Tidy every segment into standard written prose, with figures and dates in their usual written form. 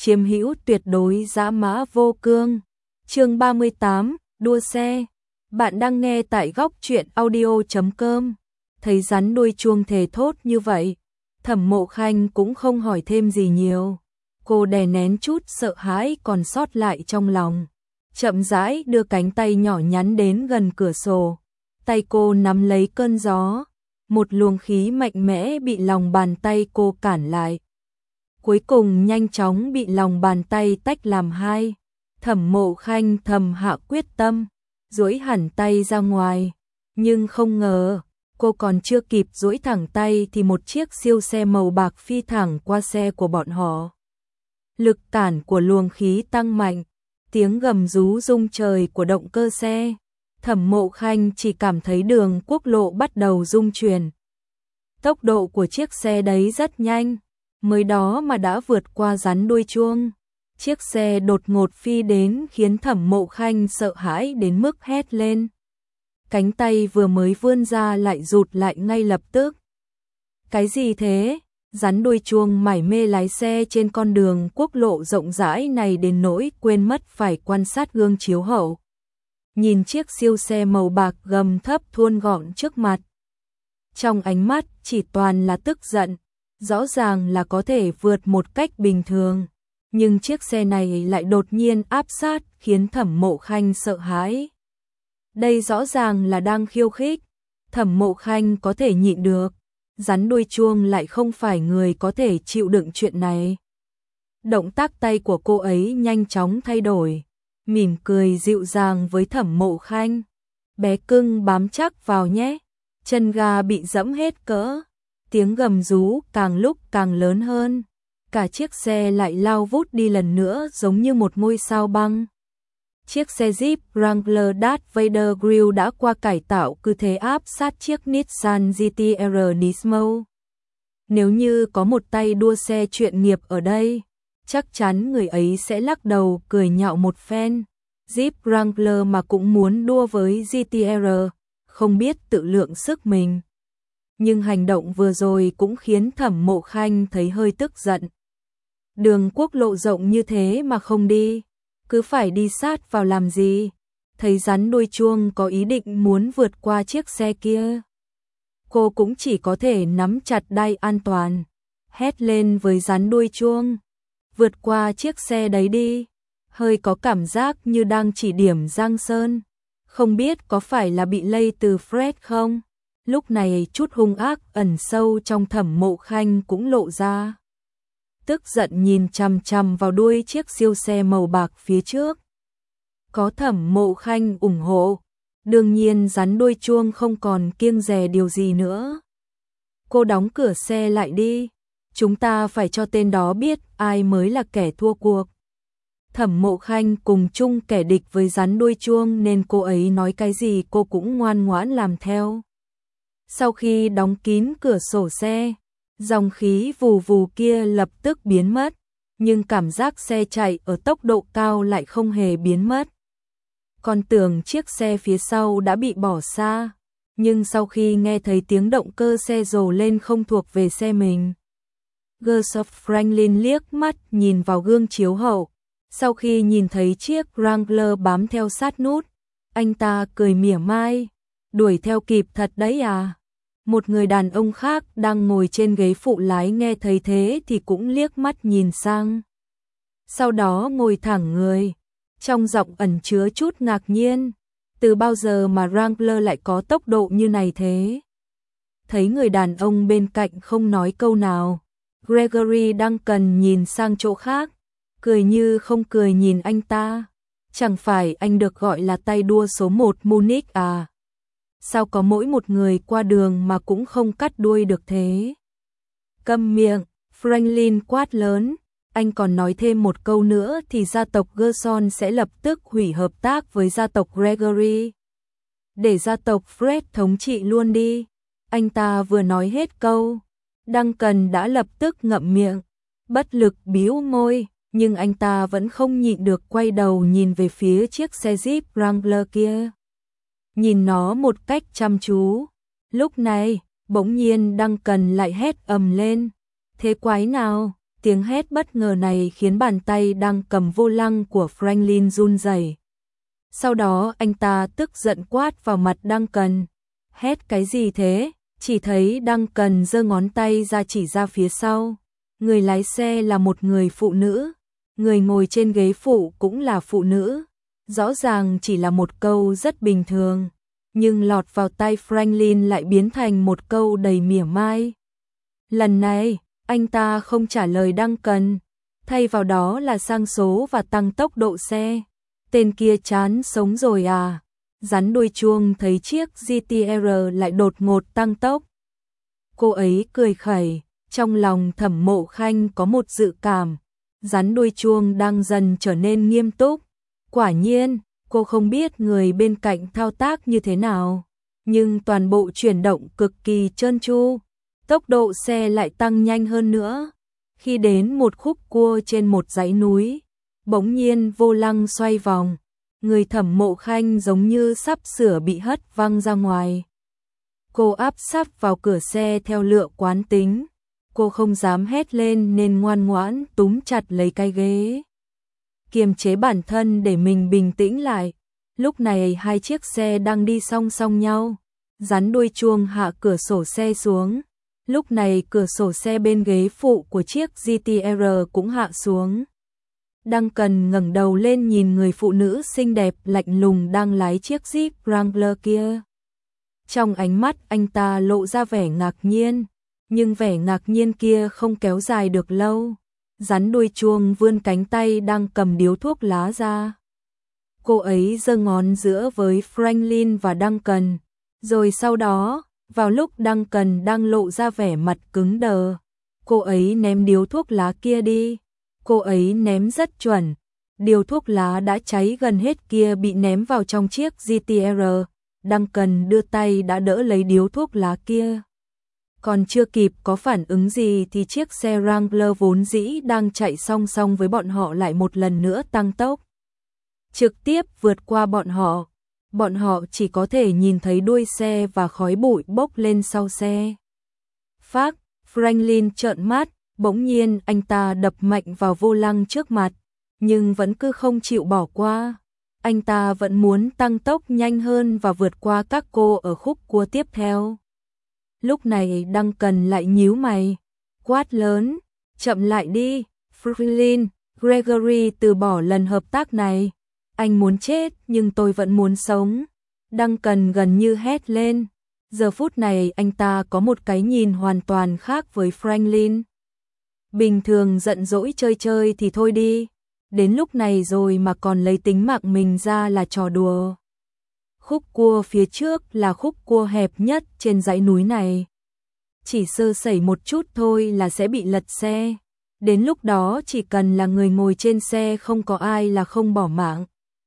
chiếm hữu tuyệt đối dã mã vô cương. Chương 38, đua xe. Bạn đang nghe tại góc truyện audio.com. Thấy rắn đuôi chuông thề thốt như vậy, Thẩm Mộ Khanh cũng không hỏi thêm gì nhiều. Cô đè nén chút sợ hãi còn sót lại trong lòng, chậm rãi đưa cánh tay nhỏ nhắn đến gần cửa sổ. Tay cô nắm lấy cơn gió, một luồng khí mạnh mẽ bị lòng bàn tay cô cản lại. Cuối cùng nhanh chóng bị lòng bàn tay tách làm hai. Thẩm Mộ Khanh thầm hạ quyết tâm, duỗi hẳn tay ra ngoài, nhưng không ngờ, cô còn chưa kịp duỗi thẳng tay thì một chiếc siêu xe màu bạc phi thẳng qua xe của bọn họ. Lực cản của luồng khí tăng mạnh, tiếng gầm rú rung trời của động cơ xe. Thẩm Mộ Khanh chỉ cảm thấy đường quốc lộ bắt đầu rung chuyển. Tốc độ của chiếc xe đấy rất nhanh, mới đó mà đã vượt qua rắn đuôi chuông. Chiếc xe đột ngột phi đến khiến Thẩm Mộ Khanh sợ hãi đến mức hét lên. Cánh tay vừa mới vươn ra lại rụt lại ngay lập tức. Cái gì thế? Rắn đuôi chuông mải mê lái xe trên con đường quốc lộ rộng rãi này đến nỗi quên mất phải quan sát gương chiếu hậu. Nhìn chiếc siêu xe màu bạc gầm thấp thuôn gọn trước mặt. Trong ánh mắt chỉ toàn là tức giận, rõ ràng là có thể vượt một cách bình thường. Nhưng chiếc xe này lại đột nhiên áp sát khiến Thẩm Mộ Khanh sợ hãi. Đây rõ ràng là đang khiêu khích, Thẩm Mộ Khanh có thể nhịn được, rắn đuôi chuông lại không phải người có thể chịu đựng chuyện này. Động tác tay của cô ấy nhanh chóng thay đổi, mỉm cười dịu dàng với Thẩm Mộ Khanh. Bé cưng bám chắc vào nhé, chân ga bị dẫm hết cỡ, tiếng gầm rú càng lúc càng lớn hơn. Cả chiếc xe lại lao vút đi lần nữa giống như một ngôi sao băng. Chiếc xe Jeep Wrangler Darth Vader Grill đã qua cải tạo cứ thế áp sát chiếc Nissan GT-R Nismo. Nếu như có một tay đua xe chuyên nghiệp ở đây, chắc chắn người ấy sẽ lắc đầu cười nhạo một phen. Jeep Wrangler mà cũng muốn đua với GT-R, không biết tự lượng sức mình. Nhưng hành động vừa rồi cũng khiến Thẩm Mộ Khanh thấy hơi tức giận. Đường quốc lộ rộng như thế mà không đi, cứ phải đi sát vào làm gì? Thấy rắn đuôi chuông có ý định muốn vượt qua chiếc xe kia, cô cũng chỉ có thể nắm chặt đai an toàn, hét lên với rắn đuôi chuông. Vượt qua chiếc xe đấy đi, hơi có cảm giác như đang chỉ điểm Giang Sơn. Không biết có phải là bị lây từ Fred không? Lúc này chút hung ác ẩn sâu trong Thẩm Mộ Khanh cũng lộ ra. Tức giận nhìn chằm chằm vào đuôi chiếc siêu xe màu bạc phía trước. Có Thẩm Mộ Khanh ủng hộ, đương nhiên rắn đuôi chuông không còn kiêng dè điều gì nữa. Cô đóng cửa xe lại đi, chúng ta phải cho tên đó biết ai mới là kẻ thua cuộc. Thẩm Mộ Khanh cùng chung kẻ địch với rắn đuôi chuông nên cô ấy nói cái gì cô cũng ngoan ngoãn làm theo. Sau khi đóng kín cửa sổ xe, dòng khí vù vù kia lập tức biến mất, nhưng cảm giác xe chạy ở tốc độ cao lại không hề biến mất. Còn tưởng chiếc xe phía sau đã bị bỏ xa, nhưng sau khi nghe thấy tiếng động cơ xe rồ lên không thuộc về xe mình. Gershon Franklin liếc mắt nhìn vào gương chiếu hậu, sau khi nhìn thấy chiếc Wrangler bám theo sát nút, anh ta cười mỉa mai, đuổi theo kịp thật đấy à? Một người đàn ông khác đang ngồi trên ghế phụ lái nghe thấy thế thì cũng liếc mắt nhìn sang. Sau đó ngồi thẳng người, trong giọng ẩn chứa chút ngạc nhiên. Từ bao giờ mà Wrangler lại có tốc độ như này thế? Thấy người đàn ông bên cạnh không nói câu nào, Gregory Duncan nhìn sang chỗ khác, cười như không cười nhìn anh ta. Chẳng phải anh được gọi là tay đua số 1 Munich à? Sao có mỗi một người qua đường mà cũng không cắt đuôi được thế? Câm miệng, Franklin quát lớn, anh còn nói thêm một câu nữa thì gia tộc Gershon sẽ lập tức hủy hợp tác với gia tộc Gregory. Để gia tộc Fred thống trị luôn đi. Anh ta vừa nói hết câu, Duncan đã lập tức ngậm miệng, bất lực bĩu môi, nhưng anh ta vẫn không nhịn được quay đầu nhìn về phía chiếc xe Jeep Wrangler kia. Nhìn nó một cách chăm chú. Lúc này, bỗng nhiên Duncan lại hét ầm lên. Thế quái nào, Tiếng hét bất ngờ này khiến bàn tay đang cầm vô lăng của Franklin run rẩy. Sau đó anh ta tức giận quát vào mặt Duncan. Hét cái gì thế? Chỉ thấy Duncan giơ ngón tay ra chỉ ra phía sau. Người lái xe là một người phụ nữ. Người ngồi trên ghế phụ cũng là phụ nữ. Rõ ràng chỉ là một câu rất bình thường. Nhưng lọt vào tay Franklin lại biến thành một câu đầy mỉa mai. Lần này, anh ta không trả lời Duncan. Thay vào đó là sang số và tăng tốc độ xe. Tên kia chán sống rồi à? Rắn đuôi chuông thấy chiếc GTR lại đột ngột tăng tốc. Cô ấy cười khẩy, trong lòng Thẩm Mộ Khanh có một dự cảm. Rắn đuôi chuông đang dần trở nên nghiêm túc. Quả nhiên, cô không biết người bên cạnh thao tác như thế nào. Nhưng toàn bộ chuyển động cực kỳ trơn tru. Tốc độ xe lại tăng nhanh hơn nữa. Khi đến một khúc cua trên một dãy núi, bỗng nhiên vô lăng xoay vòng. Người Thẩm Mộ Khanh giống như sắp sửa bị hất văng ra ngoài. Cô áp sát vào cửa xe theo lựa quán tính. Cô không dám hét lên nên ngoan ngoãn túm chặt lấy cái ghế. Kiềm chế bản thân để mình bình tĩnh lại. Lúc này hai chiếc xe đang đi song song nhau. Rắn đuôi chuông hạ cửa sổ xe xuống. Lúc này cửa sổ xe bên ghế phụ của chiếc GTR cũng hạ xuống. Duncan ngẩng đầu lên nhìn người phụ nữ xinh đẹp lạnh lùng đang lái chiếc Jeep Wrangler kia. Trong ánh mắt anh ta lộ ra vẻ ngạc nhiên, nhưng vẻ ngạc nhiên kia không kéo dài được lâu. Rắn đuôi chuông vươn cánh tay đang cầm điếu thuốc lá ra. Cô ấy giơ ngón giữa với Franklin và Duncan, rồi sau đó, vào lúc Duncan đang lộ ra vẻ mặt cứng đờ, cô ấy ném điếu thuốc lá kia đi. Cô ấy ném rất chuẩn, điếu thuốc lá đã cháy gần hết kia bị ném vào trong chiếc GTR. Duncan đưa tay đã đỡ lấy điếu thuốc lá kia. Còn chưa kịp có phản ứng gì thì chiếc xe Wrangler vốn dĩ đang chạy song song với bọn họ lại một lần nữa tăng tốc. Trực tiếp vượt qua bọn họ. Bọn họ chỉ có thể nhìn thấy đuôi xe và khói bụi bốc lên sau xe. Phác, Franklin trợn mắt, bỗng nhiên anh ta đập mạnh vào vô lăng trước mặt, nhưng vẫn cứ không chịu bỏ qua. Anh ta vẫn muốn tăng tốc nhanh hơn và vượt qua các cô ở khúc cua tiếp theo. Lúc này Duncan lại nhíu mày, quát lớn, chậm lại đi, Franklin, Gregory từ bỏ lần hợp tác này. Anh muốn chết nhưng tôi vẫn muốn sống. Duncan gần như hét lên. Giờ phút này anh ta có một cái nhìn hoàn toàn khác với Franklin. Bình thường giận dỗi chơi chơi thì thôi đi. Đến lúc này rồi mà còn lấy tính mạng mình ra là trò đùa. Khúc cua phía trước là khúc cua hẹp nhất trên dãy núi này. Chỉ sơ sẩy một chút thôi là sẽ bị lật xe. Đến lúc đó chỉ cần là người ngồi trên xe không có ai là không bỏ mạng.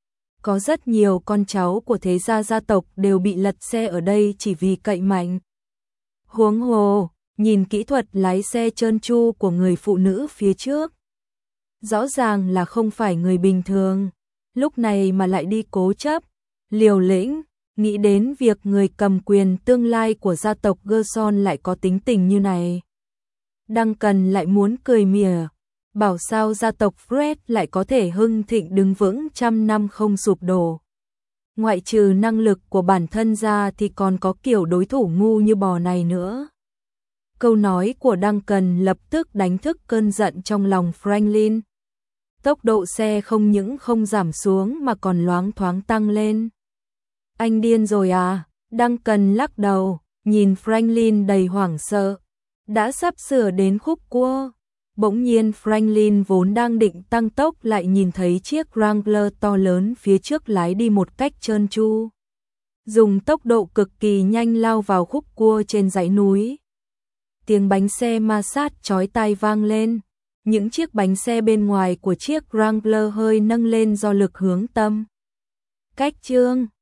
Có rất nhiều con cháu của thế gia gia tộc đều bị lật xe ở đây chỉ vì cậy mạnh. Huống hồ, nhìn kỹ thuật lái xe trơn tru của người phụ nữ phía trước. Rõ ràng là không phải người bình thường. Lúc này mà lại đi cố chấp, liều lĩnh, nghĩ đến việc người cầm quyền tương lai của gia tộc Gerson lại có tính tình như này. Duncan lại muốn cười mỉa, bảo sao gia tộc Fred lại có thể hưng thịnh đứng vững trăm năm không sụp đổ. Ngoại trừ năng lực của bản thân ra thì còn có kiểu đối thủ ngu như bò này nữa. Câu nói của Duncan lập tức đánh thức cơn giận trong lòng Franklin. Tốc độ xe không những không giảm xuống mà còn loáng thoáng tăng lên. Anh điên rồi à? Duncan lắc đầu, nhìn Franklin đầy hoảng sợ. Đã sắp sửa đến khúc cua. Bỗng nhiên Franklin vốn đang định tăng tốc lại nhìn thấy chiếc Wrangler to lớn phía trước lái đi một cách trơn tru. Dùng tốc độ cực kỳ nhanh lao vào khúc cua trên dãy núi. Tiếng bánh xe ma sát chói tai vang lên. Những chiếc bánh xe bên ngoài của chiếc Wrangler hơi nâng lên do lực hướng tâm. Cách chương